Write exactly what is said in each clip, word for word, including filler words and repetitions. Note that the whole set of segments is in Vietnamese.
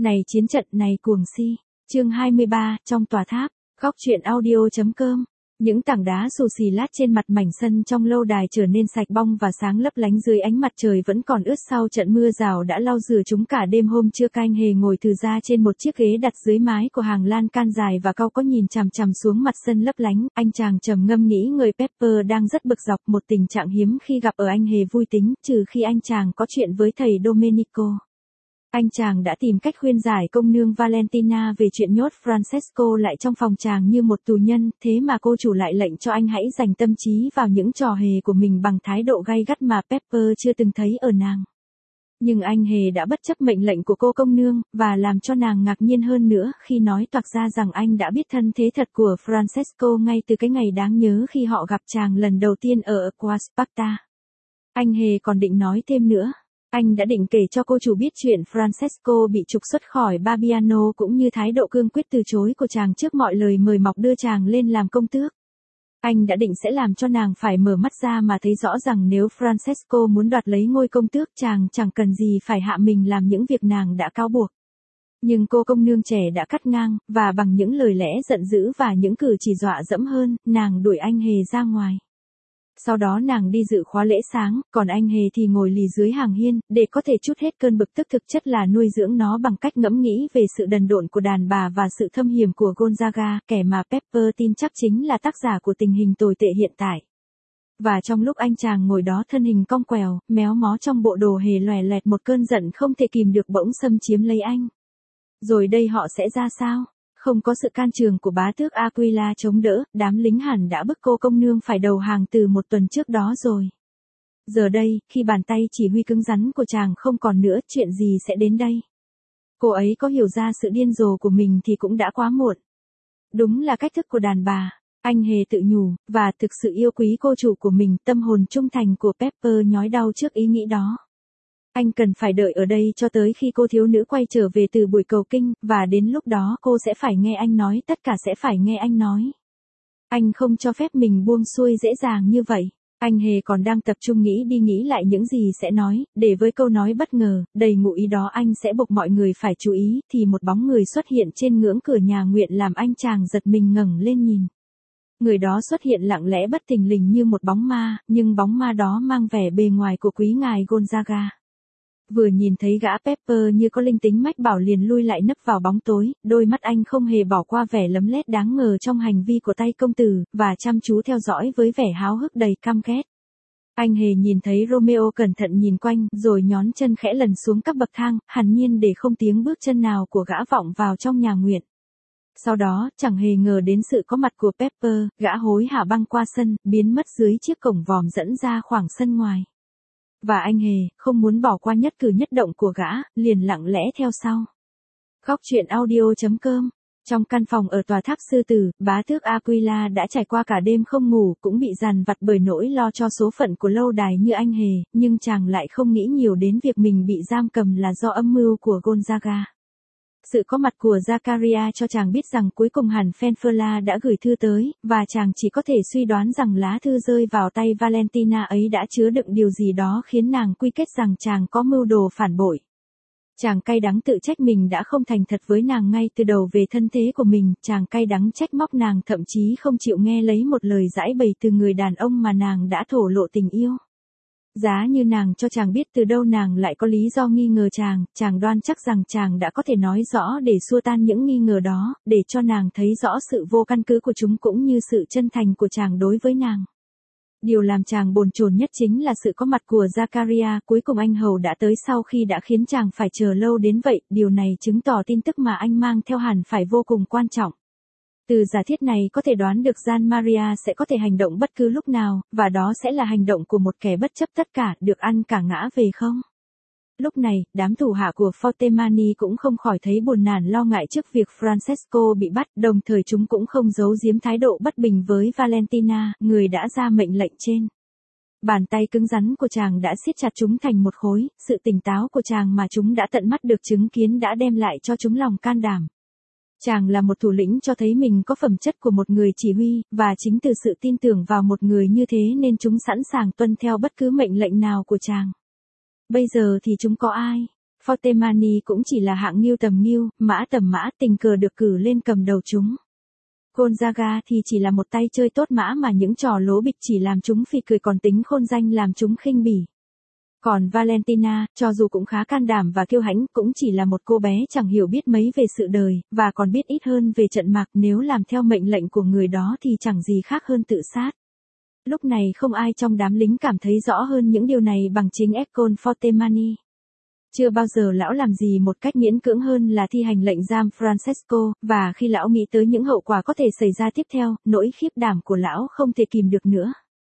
Này chiến trận, này cuồng si. Chương hai mươi ba, trong tòa tháp. Góc truyện audio.com. Những tảng đá xù xì lát trên mặt mảnh sân trong lâu đài trở nên sạch bong và sáng lấp lánh dưới ánh mặt trời vẫn còn ướt sau trận mưa rào đã lau rửa chúng cả đêm hôm trưa. Anh Hề ngồi từ ra trên một chiếc ghế đặt dưới mái của hàng lan can dài và cau có nhìn chằm chằm xuống mặt sân lấp lánh. Anh chàng trầm ngâm nghĩ người Pepper đang rất bực dọc, một tình trạng hiếm khi gặp ở anh Hề vui tính, trừ khi anh chàng có chuyện với thầy Domenico. Anh chàng đã tìm cách khuyên giải công nương Valentina về chuyện nhốt Francesco lại trong phòng chàng như một tù nhân, thế mà cô chủ lại lệnh cho anh hãy dành tâm trí vào những trò hề của mình bằng thái độ gay gắt mà Pepper chưa từng thấy ở nàng. Nhưng anh Hề đã bất chấp mệnh lệnh của cô công nương, và làm cho nàng ngạc nhiên hơn nữa khi nói toạc ra rằng anh đã biết thân thế thật của Francesco ngay từ cái ngày đáng nhớ khi họ gặp chàng lần đầu tiên ở Aqua Sparta. Anh Hề còn định nói thêm nữa. Anh đã định kể cho cô chủ biết chuyện Francesco bị trục xuất khỏi Barbiano cũng như thái độ cương quyết từ chối của chàng trước mọi lời mời mọc đưa chàng lên làm công tước. Anh đã định sẽ làm cho nàng phải mở mắt ra mà thấy rõ rằng nếu Francesco muốn đoạt lấy ngôi công tước chàng chẳng cần gì phải hạ mình làm những việc nàng đã cáo buộc. Nhưng cô công nương trẻ đã cắt ngang, và bằng những lời lẽ giận dữ và những cử chỉ dọa dẫm hơn, nàng đuổi anh Hề ra ngoài. Sau đó nàng đi dự khóa lễ sáng, còn anh Hề thì ngồi lì dưới hàng hiên, để có thể trút hết cơn bực tức, thực chất là nuôi dưỡng nó bằng cách ngẫm nghĩ về sự đần độn của đàn bà và sự thâm hiểm của Gonzaga, kẻ mà Pepper tin chắc chính là tác giả của tình hình tồi tệ hiện tại. Và trong lúc anh chàng ngồi đó thân hình cong quèo, méo mó trong bộ đồ hề lòe loẹt, một cơn giận không thể kìm được bỗng xâm chiếm lấy anh. Rồi đây họ sẽ ra sao? Không có sự can trường của bá tước Aquila chống đỡ, đám lính hẳn đã bức cô công nương phải đầu hàng từ một tuần trước đó rồi. Giờ đây, khi bàn tay chỉ huy cứng rắn của chàng không còn nữa, chuyện gì sẽ đến đây? Cô ấy có hiểu ra sự điên rồ của mình thì cũng đã quá muộn. Đúng là cách thức của đàn bà, anh Hề tự nhủ, và thực sự yêu quý cô chủ của mình. Tâm hồn trung thành của Pepper nhói đau trước ý nghĩ đó. Anh cần phải đợi ở đây cho tới khi cô thiếu nữ quay trở về từ buổi cầu kinh, và đến lúc đó cô sẽ phải nghe anh nói, tất cả sẽ phải nghe anh nói. Anh không cho phép mình buông xuôi dễ dàng như vậy. Anh Hề còn đang tập trung nghĩ đi nghĩ lại những gì sẽ nói, để với câu nói bất ngờ, đầy ngụ ý đó anh sẽ buộc mọi người phải chú ý, thì một bóng người xuất hiện trên ngưỡng cửa nhà nguyện làm anh chàng giật mình ngẩng lên nhìn. Người đó xuất hiện lặng lẽ bất thình lình như một bóng ma, nhưng bóng ma đó mang vẻ bề ngoài của quý ngài Gonzaga. Vừa nhìn thấy gã Pepper như có linh tính mách bảo liền lui lại nấp vào bóng tối, đôi mắt anh không hề bỏ qua vẻ lấm lét đáng ngờ trong hành vi của tay công tử, và chăm chú theo dõi với vẻ háo hức đầy căm ghét. Anh Hề nhìn thấy Romeo cẩn thận nhìn quanh, rồi nhón chân khẽ lần xuống các bậc thang, hẳn nhiên để không tiếng bước chân nào của gã vọng vào trong nhà nguyện. Sau đó, chẳng hề ngờ đến sự có mặt của Pepper, gã hối hả băng qua sân, biến mất dưới chiếc cổng vòm dẫn ra khoảng sân ngoài. Và anh Hề, không muốn bỏ qua nhất cử nhất động của gã, liền lặng lẽ theo sau. Góc truyện audio.com. Trong căn phòng ở tòa tháp sư tử, bá tước Aquila đã trải qua cả đêm không ngủ, cũng bị dằn vặt bởi nỗi lo cho số phận của lâu đài như anh Hề, nhưng chàng lại không nghĩ nhiều đến việc mình bị giam cầm là do âm mưu của Gonzaga. Sự có mặt của Zaccaria cho chàng biết rằng cuối cùng hẳn Fenferla đã gửi thư tới, và chàng chỉ có thể suy đoán rằng lá thư rơi vào tay Valentina ấy đã chứa đựng điều gì đó khiến nàng quy kết rằng chàng có mưu đồ phản bội. Chàng cay đắng tự trách mình đã không thành thật với nàng ngay từ đầu về thân thế của mình, chàng cay đắng trách móc nàng thậm chí không chịu nghe lấy một lời giải bày từ người đàn ông mà nàng đã thổ lộ tình yêu. Giá như nàng cho chàng biết từ đâu nàng lại có lý do nghi ngờ chàng, chàng đoan chắc rằng chàng đã có thể nói rõ để xua tan những nghi ngờ đó, để cho nàng thấy rõ sự vô căn cứ của chúng cũng như sự chân thành của chàng đối với nàng. Điều làm chàng bồn chồn nhất chính là sự có mặt của Zaccaria, cuối cùng anh hầu đã tới sau khi đã khiến chàng phải chờ lâu đến vậy, điều này chứng tỏ tin tức mà anh mang theo hẳn phải vô cùng quan trọng. Từ giả thiết này có thể đoán được Gian Maria sẽ có thể hành động bất cứ lúc nào, và đó sẽ là hành động của một kẻ bất chấp tất cả, được ăn cả ngã về không? Lúc này, đám thủ hạ của Fortemani cũng không khỏi thấy buồn nản lo ngại trước việc Francesco bị bắt, đồng thời chúng cũng không giấu giếm thái độ bất bình với Valentina, người đã ra mệnh lệnh trên. Bàn tay cứng rắn của chàng đã siết chặt chúng thành một khối, sự tỉnh táo của chàng mà chúng đã tận mắt được chứng kiến đã đem lại cho chúng lòng can đảm. Chàng là một thủ lĩnh cho thấy mình có phẩm chất của một người chỉ huy, và chính từ sự tin tưởng vào một người như thế nên chúng sẵn sàng tuân theo bất cứ mệnh lệnh nào của chàng. Bây giờ thì chúng có ai? Fortemani cũng chỉ là hạng ngưu tầm ngưu, mã tầm mã, tình cờ được cử lên cầm đầu chúng. Gonzaga thì chỉ là một tay chơi tốt mã mà những trò lố bịch chỉ làm chúng phì cười còn tính khôn danh làm chúng khinh bỉ. Còn Valentina, cho dù cũng khá can đảm và kiêu hãnh, cũng chỉ là một cô bé chẳng hiểu biết mấy về sự đời, và còn biết ít hơn về trận mạc, nếu làm theo mệnh lệnh của người đó thì chẳng gì khác hơn tự sát. Lúc này không ai trong đám lính cảm thấy rõ hơn những điều này bằng chính Ercole Fortemani. Chưa bao giờ lão làm gì một cách miễn cưỡng hơn là thi hành lệnh giam Francesco, và khi lão nghĩ tới những hậu quả có thể xảy ra tiếp theo, nỗi khiếp đảm của lão không thể kìm được nữa.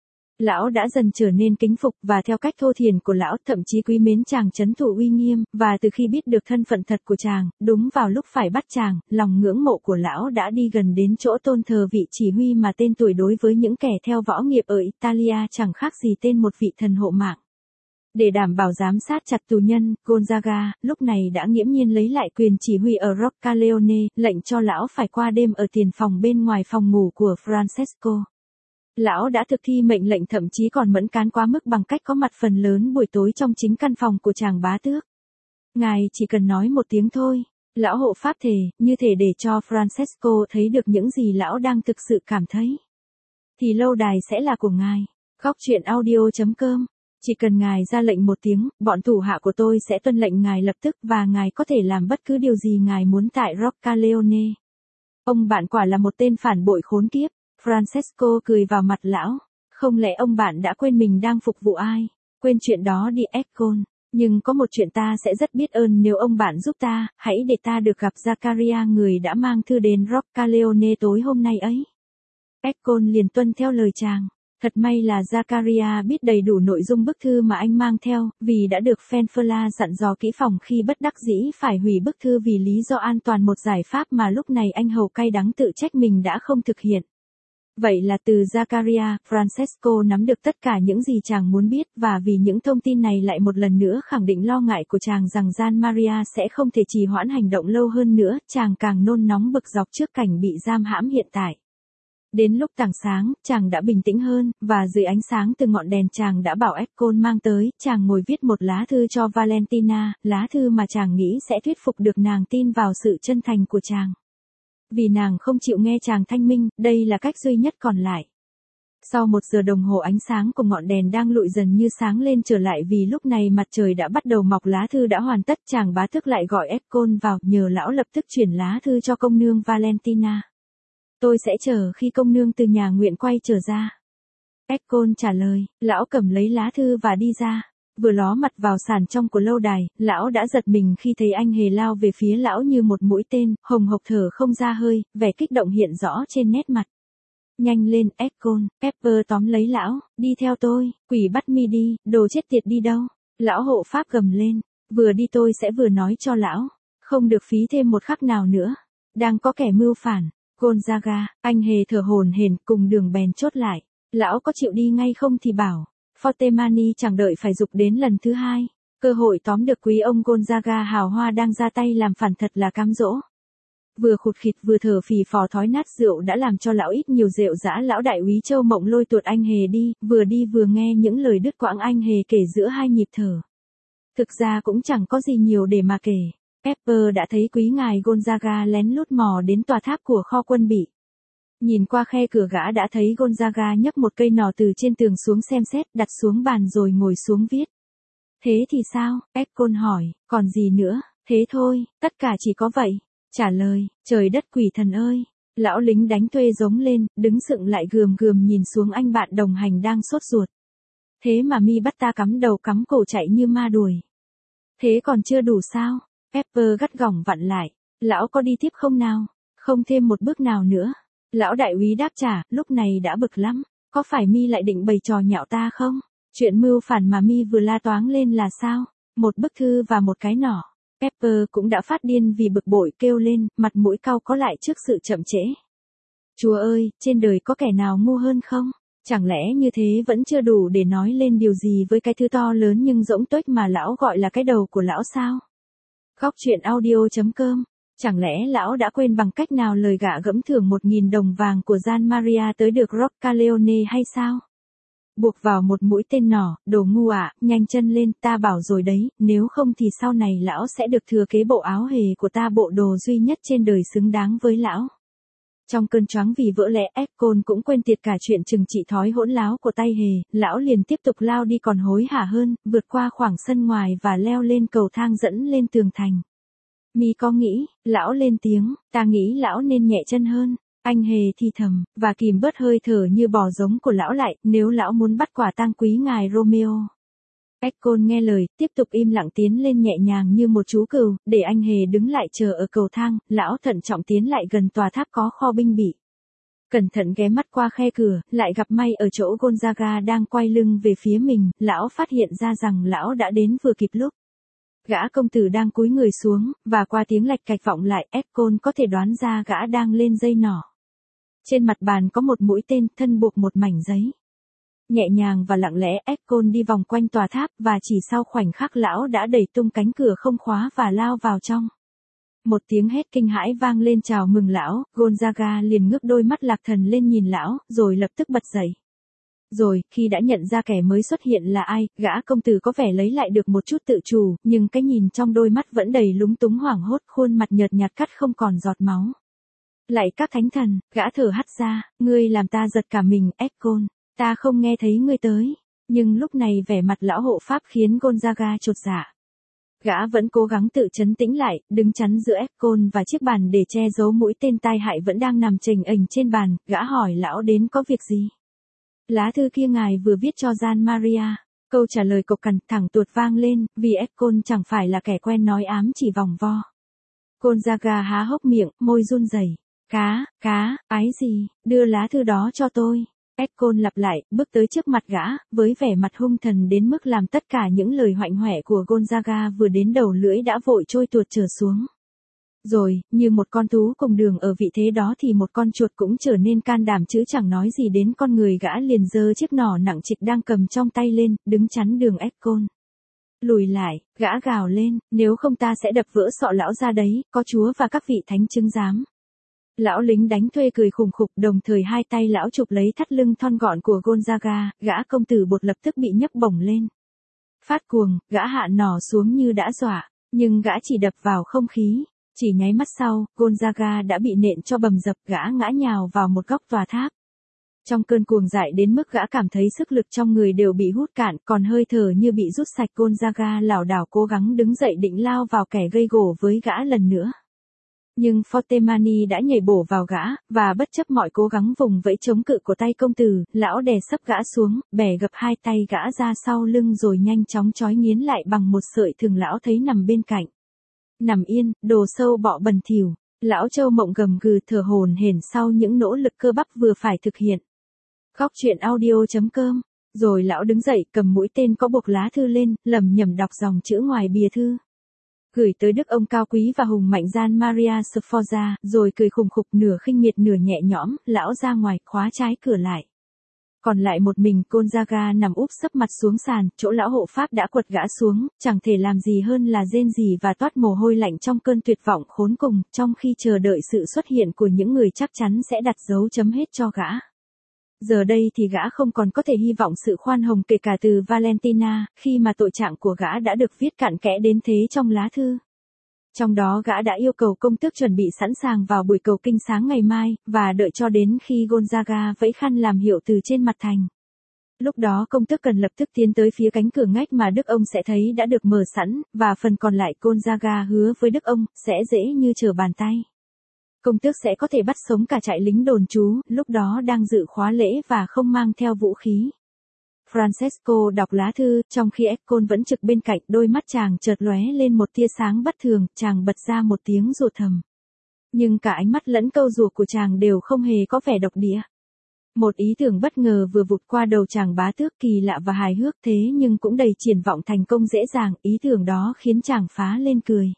Lão đã dần trở nên kính phục và theo cách thô thiển của lão thậm chí quý mến chàng trấn thủ uy nghiêm, và từ khi biết được thân phận thật của chàng, đúng vào lúc phải bắt chàng, lòng ngưỡng mộ của lão đã đi gần đến chỗ tôn thờ vị chỉ huy mà tên tuổi đối với những kẻ theo võ nghiệp ở Italia chẳng khác gì tên một vị thần hộ mạng. Để đảm bảo giám sát chặt tù nhân, Gonzaga, lúc này đã nghiễm nhiên lấy lại quyền chỉ huy ở Roccaleone, lệnh cho lão phải qua đêm ở tiền phòng bên ngoài phòng ngủ của Francesco. Lão đã thực thi mệnh lệnh thậm chí còn mẫn cán quá mức bằng cách có mặt phần lớn buổi tối trong chính căn phòng của chàng bá tước. Ngài chỉ cần nói một tiếng thôi, lão hộ pháp thề, như thể để cho Francesco thấy được những gì lão đang thực sự cảm thấy. Thì lâu đài sẽ là của ngài. Góc truyện audio chấm com. Chỉ cần ngài ra lệnh một tiếng, bọn thủ hạ của tôi sẽ tuân lệnh ngài lập tức và ngài có thể làm bất cứ điều gì ngài muốn tại Roccaleone. Ông bạn quả là một tên phản bội khốn kiếp. Francesco cười vào mặt lão. Không lẽ ông bạn đã quên mình đang phục vụ ai? Quên chuyện đó đi Ercole. Nhưng có một chuyện ta sẽ rất biết ơn nếu ông bạn giúp ta, hãy để ta được gặp Zaccaria người đã mang thư đến Roccaleone tối hôm nay ấy. Ercole liền tuân theo lời chàng. Thật may là Zaccaria biết đầy đủ nội dung bức thư mà anh mang theo, vì đã được Fenfella dặn dò kỹ phòng khi bất đắc dĩ phải hủy bức thư vì lý do an toàn, một giải pháp mà lúc này anh hầu cay đắng tự trách mình đã không thực hiện. Vậy là từ Zaccaria, Francesco nắm được tất cả những gì chàng muốn biết, và vì những thông tin này lại một lần nữa khẳng định lo ngại của chàng rằng Gian Maria sẽ không thể trì hoãn hành động lâu hơn nữa, chàng càng nôn nóng bực dọc trước cảnh bị giam hãm hiện tại. Đến lúc tảng sáng, chàng đã bình tĩnh hơn, và dưới ánh sáng từ ngọn đèn chàng đã bảo Ercole mang tới, chàng ngồi viết một lá thư cho Valentina, lá thư mà chàng nghĩ sẽ thuyết phục được nàng tin vào sự chân thành của chàng. Vì nàng không chịu nghe chàng thanh minh, đây là cách duy nhất còn lại. Sau một giờ đồng hồ ánh sáng của ngọn đèn đang lụi dần như sáng lên trở lại vì lúc này mặt trời đã bắt đầu mọc, lá thư đã hoàn tất, chàng bá tước lại gọi Ercole vào, nhờ lão lập tức chuyển lá thư cho công nương Valentina. Tôi sẽ chờ khi công nương từ nhà nguyện quay trở ra. Ercole trả lời, lão cầm lấy lá thư và đi ra. Vừa ló mặt vào sàn trong của lâu đài, lão đã giật mình khi thấy anh hề lao về phía lão như một mũi tên, hồng hộc thở không ra hơi, vẻ kích động hiện rõ trên nét mặt. Nhanh lên, Ercole, Pepper tóm lấy lão, đi theo tôi, quỷ bắt mi đi, đồ chết tiệt đi đâu. Lão hộ pháp gầm lên, vừa đi tôi sẽ vừa nói cho lão, không được phí thêm một khắc nào nữa. Đang có kẻ mưu phản. Gonzaga, anh hề thở hổn hển, cùng đường bèn chốt lại. Lão có chịu đi ngay không thì bảo. Fortemani chẳng đợi phải giục đến lần thứ hai. Cơ hội tóm được quý ông Gonzaga hào hoa đang ra tay làm phản thật là cám dỗ. Vừa khụt khịt vừa thở phì phò thói nát rượu đã làm cho lão ít nhiều rượu dã. Lão đại úy Châu Mộng lôi tuột anh hề đi, vừa đi vừa nghe những lời đứt quãng anh hề kể giữa hai nhịp thở. Thực ra cũng chẳng có gì nhiều để mà kể. Pepper đã thấy quý ngài Gonzaga lén lút mò đến tòa tháp của kho quân bị. Nhìn qua khe cửa gã đã thấy Gonzaga nhấc một cây nỏ từ trên tường xuống xem xét, đặt xuống bàn rồi ngồi xuống viết. Thế thì sao? Ercole hỏi, còn gì nữa? Thế thôi, tất cả chỉ có vậy. Trả lời, trời đất quỷ thần ơi. Lão lính đánh thuê giống lên, đứng sững lại gườm gườm nhìn xuống anh bạn đồng hành đang sốt ruột. Thế mà mi bắt ta cắm đầu cắm cổ chạy như ma đuổi. Thế còn chưa đủ sao? Pepper gắt gỏng vặn lại. Lão có đi tiếp không nào? Không thêm một bước nào nữa. Lão đại úy đáp trả, lúc này đã bực lắm. Có phải mi lại định bày trò nhạo ta không? Chuyện mưu phản mà mi vừa la toáng lên là sao? Một bức thư và một cái nỏ. Pepper cũng đã phát điên vì bực bội kêu lên, mặt mũi cau có lại trước sự chậm trễ. Chúa ơi, trên đời có kẻ nào ngu hơn không? Chẳng lẽ như thế vẫn chưa đủ để nói lên điều gì với cái thứ to lớn nhưng rỗng tuếch mà lão gọi là cái đầu của lão sao? Góc truyện audio chấm com. Chẳng lẽ lão đã quên bằng cách nào lời gạ gẫm thưởng một nghìn đồng vàng của Gian Maria tới được Roccaleone hay sao? buộc vào một mũi tên nỏ, đồ ngu ạ, nhanh chân lên, ta bảo rồi đấy, nếu không thì sau này lão sẽ được thừa kế bộ áo hề của ta, bộ đồ duy nhất trên đời xứng đáng với lão. Trong cơn choáng vì vỡ lẽ, Ekon cũng quên tiệt cả chuyện trừng trị thói hỗn láo của tay hề, lão liền tiếp tục lao đi còn hối hả hơn, vượt qua khoảng sân ngoài và leo lên cầu thang dẫn lên tường thành. Mi có nghĩ, lão lên tiếng, ta nghĩ lão nên nhẹ chân hơn. Anh hề thì thầm, và kìm bớt hơi thở như bò giống của lão lại, nếu lão muốn bắt quả tang quý ngài Romeo. Ekon nghe lời, tiếp tục im lặng tiến lên nhẹ nhàng như một chú cừu, để anh hề đứng lại chờ ở cầu thang, lão thận trọng tiến lại gần tòa tháp có kho binh bị. Cẩn thận ghé mắt qua khe cửa, lại gặp may ở chỗ Gonzaga đang quay lưng về phía mình, lão phát hiện ra rằng lão đã đến vừa kịp lúc. Gã công tử đang cúi người xuống, và qua tiếng lạch cạch vọng lại, Ekon có thể đoán ra gã đang lên dây nỏ. Trên mặt bàn có một mũi tên, thân buộc một mảnh giấy. Nhẹ nhàng và lặng lẽ, Ekon đi vòng quanh tòa tháp, và chỉ sau khoảnh khắc lão đã đẩy tung cánh cửa không khóa và lao vào trong. Một tiếng hét kinh hãi vang lên chào mừng lão, Gonzaga liền ngước đôi mắt lạc thần lên nhìn lão, rồi lập tức bật dậy. Rồi, khi đã nhận ra kẻ mới xuất hiện là ai, gã công tử có vẻ lấy lại được một chút tự chủ, nhưng cái nhìn trong đôi mắt vẫn đầy lúng túng hoảng hốt, khuôn mặt nhợt nhạt cắt không còn giọt máu. Lạy các thánh thần, gã thở hắt ra, ngươi làm ta giật cả mình, Ekon, ta không nghe thấy ngươi tới. Nhưng lúc này vẻ mặt lão hộ pháp khiến Gonzaga chột dạ. Gã vẫn cố gắng tự trấn tĩnh lại, đứng chắn giữa Ekon và chiếc bàn để che giấu mũi tên tai hại vẫn đang nằm chềnh ềnh trên bàn, gã hỏi lão đến có việc gì. Lá thư kia ngài vừa viết cho Gian Maria. Câu trả lời cộc cằn thẳng tuột vang lên, vì Ekon chẳng phải là kẻ quen nói ám chỉ vòng vo. Gonzaga há hốc miệng, môi run rẩy. Cá, cá, ái gì, đưa lá thư đó cho tôi. Ekon lặp lại, bước tới trước mặt gã, với vẻ mặt hung thần đến mức làm tất cả những lời hoạnh hoẹ của Gonzaga vừa đến đầu lưỡi đã vội trôi tuột trở xuống. Rồi, như một con thú cùng đường ở vị thế đó thì một con chuột cũng trở nên can đảm chứ chẳng nói gì đến con người, gã liền giơ chiếc nỏ nặng trịch đang cầm trong tay lên, đứng chắn đường Ekon. Lùi lại, gã gào lên, nếu không ta sẽ đập vỡ sọ lão ra đấy, có Chúa và các vị thánh chứng giám. Lão lính đánh thuê cười khủng khục, đồng thời hai tay lão chụp lấy thắt lưng thon gọn của Gonzaga, gã công tử bột lập tức bị nhấc bổng lên. Phát cuồng, gã hạ nỏ xuống như đã dọa, nhưng gã chỉ đập vào không khí. Chỉ nháy mắt sau, Gonzaga đã bị nện cho bầm dập, gã ngã nhào vào một góc tòa tháp. Trong cơn cuồng dại đến mức gã cảm thấy sức lực trong người đều bị hút cạn, còn hơi thở như bị rút sạch, Gonzaga lảo đảo cố gắng đứng dậy định lao vào kẻ gây gổ với gã lần nữa. Nhưng Fortemani đã nhảy bổ vào gã, và bất chấp mọi cố gắng vùng vẫy chống cự của tay công tử, lão đè sấp gã xuống, bẻ gập hai tay gã ra sau lưng rồi nhanh chóng trói nghiến lại bằng một sợi thừng lão thấy nằm bên cạnh. Nằm yên, đồ sâu bọ bẩn thỉu, lão Châu Mộng gầm gừ thở hổn hển sau những nỗ lực cơ bắp vừa phải thực hiện. Góc truyện audio chấm com. Rồi lão đứng dậy, cầm mũi tên có buộc lá thư lên, lẩm nhẩm đọc dòng chữ ngoài bìa thư. Gửi tới đức ông cao quý và hùng mạnh Gian Maria Sforza, rồi cười khùng khục nửa khinh miệt nửa nhẹ nhõm, lão ra ngoài, khóa trái cửa lại. Còn lại một mình Gonzaga nằm úp sấp mặt xuống sàn, chỗ lão hộ pháp đã quật gã xuống, chẳng thể làm gì hơn là rên rỉ và toát mồ hôi lạnh trong cơn tuyệt vọng khốn cùng, trong khi chờ đợi sự xuất hiện của những người chắc chắn sẽ đặt dấu chấm hết cho gã. Giờ đây thì gã không còn có thể hy vọng sự khoan hồng kể cả từ Valentina, khi mà tội trạng của gã đã được viết cặn kẽ đến thế trong lá thư. Trong đó gã đã yêu cầu công tước chuẩn bị sẵn sàng vào buổi cầu kinh sáng ngày mai, và đợi cho đến khi Gonzaga vẫy khăn làm hiệu từ trên mặt thành. Lúc đó công tước cần lập tức tiến tới phía cánh cửa ngách mà đức ông sẽ thấy đã được mở sẵn, và phần còn lại Gonzaga hứa với đức ông, sẽ dễ như trở bàn tay. Công tước sẽ có thể bắt sống cả trại lính đồn trú, lúc đó đang dự khóa lễ và không mang theo vũ khí. Francesco đọc lá thư, trong khi Ekon vẫn trực bên cạnh, đôi mắt chàng chợt lóe lên một tia sáng bất thường, chàng bật ra một tiếng rủa thầm. Nhưng cả ánh mắt lẫn câu rủa của chàng đều không hề có vẻ độc địa. Một ý tưởng bất ngờ vừa vụt qua đầu chàng bá tước, kỳ lạ và hài hước thế nhưng cũng đầy triển vọng thành công dễ dàng, ý tưởng đó khiến chàng phá lên cười.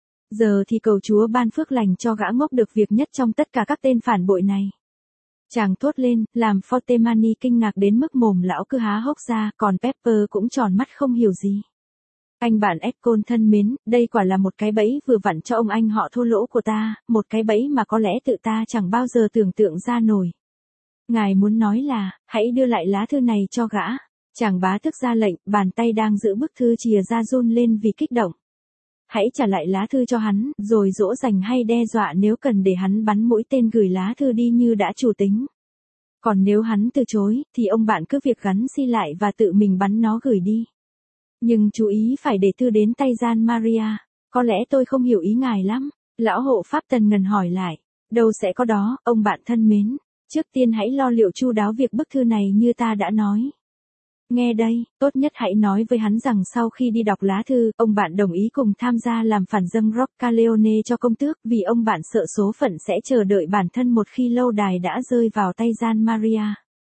Giờ thì cầu Chúa ban phước lành cho gã ngốc được việc nhất trong tất cả các tên phản bội này. Chàng thốt lên, làm Fortemani kinh ngạc đến mức mồm lão cứ há hốc ra, còn Pepper cũng tròn mắt không hiểu gì. Anh bạn Ekon thân mến, đây quả là một cái bẫy vừa vặn cho ông anh họ thô lỗ của ta, một cái bẫy mà có lẽ tự ta chẳng bao giờ tưởng tượng ra nổi. Ngài muốn nói là, hãy đưa lại lá thư này cho gã. Chàng bá tước ra lệnh, bàn tay đang giữ bức thư chìa ra run lên vì kích động. Hãy trả lại lá thư cho hắn, rồi dỗ dành hay đe dọa nếu cần để hắn bắn mũi tên gửi lá thư đi như đã chủ tính. Còn nếu hắn từ chối, thì ông bạn cứ việc gắn xi lại và tự mình bắn nó gửi đi. Nhưng chú ý phải để thư đến tay Gian Maria. Có lẽ tôi không hiểu ý ngài lắm. Lão hộ pháp Tần ngần hỏi lại. Đâu sẽ có đó, ông bạn thân mến. Trước tiên hãy lo liệu chu đáo việc bức thư này như ta đã nói. Nghe đây, tốt nhất hãy nói với hắn rằng sau khi đi đọc lá thư, ông bạn đồng ý cùng tham gia làm phản dâng Roccaleone cho công tước vì ông bạn sợ số phận sẽ chờ đợi bản thân một khi lâu đài đã rơi vào tay Gian Maria.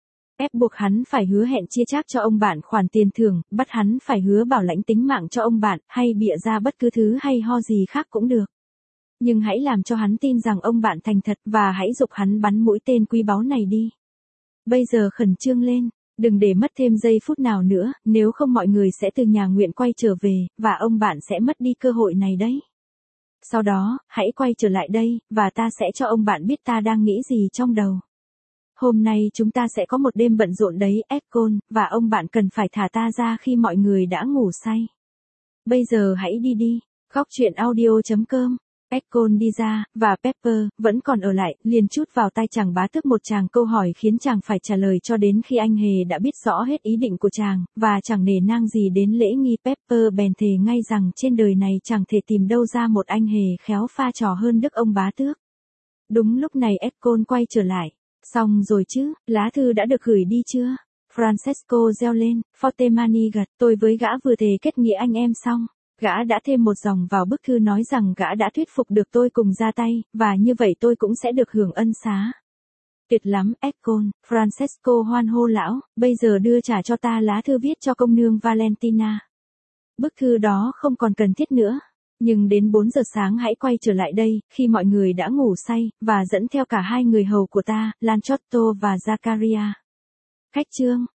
Ép buộc hắn phải hứa hẹn chia chác cho ông bạn khoản tiền thưởng, bắt hắn phải hứa bảo lãnh tính mạng cho ông bạn, hay bịa ra bất cứ thứ hay ho gì khác cũng được. Nhưng hãy làm cho hắn tin rằng ông bạn thành thật và hãy giục hắn bắn mũi tên quý báu này đi. Bây giờ khẩn trương lên. Đừng để mất thêm giây phút nào nữa, nếu không mọi người sẽ từ nhà nguyện quay trở về, và ông bạn sẽ mất đi cơ hội này đấy. Sau đó, hãy quay trở lại đây, và ta sẽ cho ông bạn biết ta đang nghĩ gì trong đầu. Hôm nay chúng ta sẽ có một đêm bận rộn đấy, Ekcon, và ông bạn cần phải thả ta ra khi mọi người đã ngủ say. Bây giờ hãy đi đi. Góc truyện audio chấm com. Ekcon đi ra, và Pepper, vẫn còn ở lại, liền trút vào tai chàng bá tước một chàng câu hỏi khiến chàng phải trả lời cho đến khi anh hề đã biết rõ hết ý định của chàng, và chẳng nể nang gì đến lễ nghi. Pepper bèn thề ngay rằng trên đời này chẳng thể tìm đâu ra một anh hề khéo pha trò hơn đức ông bá tước. Đúng lúc này Ekcon quay trở lại. Xong rồi chứ, lá thư đã được gửi đi chưa? Francesco reo lên, Fortemani gật, tôi với gã vừa thề kết nghĩa anh em xong. Gã đã thêm một dòng vào bức thư nói rằng gã đã thuyết phục được tôi cùng ra tay, và như vậy tôi cũng sẽ được hưởng ân xá. Tuyệt lắm, Ekcon, Francesco hoan hô lão, bây giờ đưa trả cho ta lá thư viết cho công nương Valentina. Bức thư đó không còn cần thiết nữa. Nhưng đến bốn giờ sáng hãy quay trở lại đây, khi mọi người đã ngủ say, và dẫn theo cả hai người hầu của ta, Lanchotto và Zaccaria. Khách trương,